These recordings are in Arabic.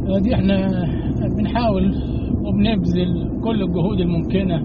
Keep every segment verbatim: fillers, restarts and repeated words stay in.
دي احنا بنحاول وبنبذل كل الجهود الممكنة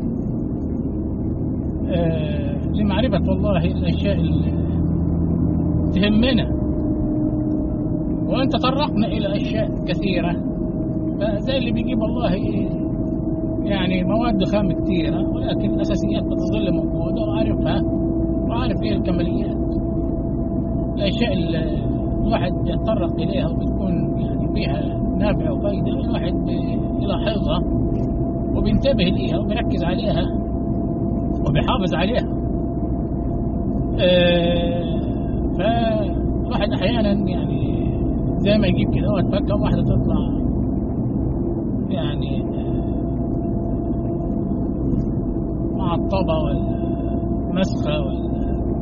آه لمعرفة والله الأشياء اللي تهمنا، وأن تطرقنا إلى أشياء كثيرة زي اللي بيجيب والله يعني مواد خام كثيرة، ولكن الأساسيات بتظل موجودة وعارفها وعارف إيه الكماليات. الأشياء اللي الواحد يتطرق إليها وبتكون يعني فيها نافع وفايدة الواحد يلاحظها وبينتبه ليها وبيركز عليها وبيحافظ عليها. أه فالواحد أحيانا يعني زي ما يجيب كده وتفكر واحدة تطلع يعني معطبة ولا مسخة ولا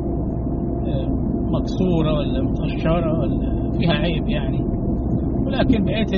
مكسورة ولا متقشرة ولا فيها عيب يعني، ولكن بقية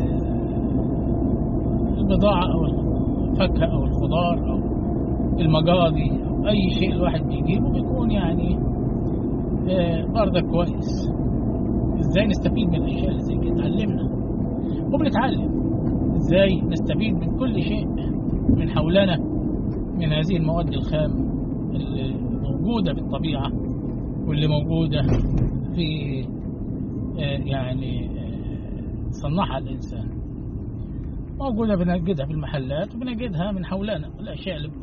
البضاعة أو الفاكهة أو الخضار أو المجاضي أو أي شيء الواحد بيجيبه بيكون يعني برضه كويس. إزاي نستفيد من الأشياء اللي زي كده؟ علمنا وبنتعلم إزاي نستفيد من كل شيء من حولنا من هذه المواد الخام اللي موجودة في الطبيعة واللي موجودة في يعني صنعها الإنسان، موجودة بنجدها في المحلات وبنجدها من حولنا. الأشياء اللي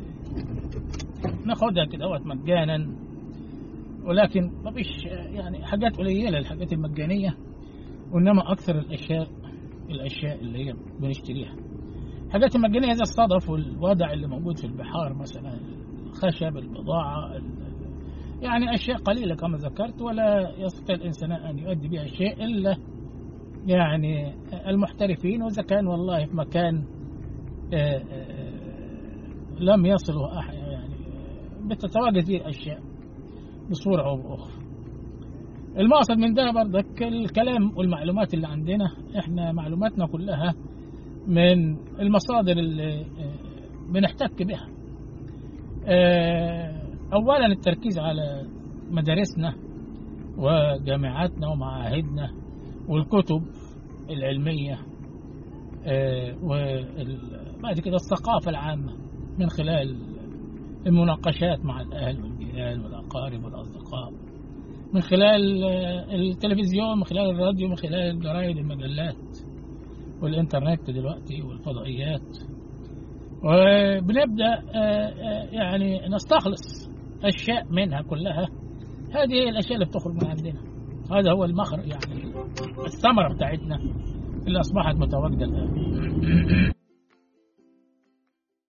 ناخدها كده وقت مجانا، ولكن ما فيش يعني حاجات قليلة الحاجات المجانية، وإنما أكثر الأشياء الأشياء اللي هي بنشتريها حاجات المجانية زي الصدف والوضع اللي موجود في البحار مثلا، الخشب، البضاعة، يعني أشياء قليلة كما ذكرت، ولا يستطيع الإنسان أن يؤدي بها شيء إلا يعني المحترفين، وإذا كان والله في مكان آآ آآ لم يصلوا يعني بتتواجد هذه الأشياء بصورة أو بأخرى. المقصد من ده برضك الكلام والمعلومات اللي عندنا، إحنا معلوماتنا كلها من المصادر اللي بنحتك بها. أولا التركيز على مدارسنا وجامعاتنا ومعاهدنا والكتب العلمية، وبعد كده الثقافة العامة من خلال المناقشات مع الأهل والجيران والأقارب والأصدقاء، من خلال التلفزيون، من خلال الراديو، من خلال الجرائد والمجلات والإنترنت دلوقتي والفضائيات. وبنبدأ يعني نستخلص أشياء منها كلها. هذه هي الأشياء اللي بتخرج من عندنا، هذا هو المخرج يعني الثمرة بتاعتنا اللي أصبحت متواجدة الآن.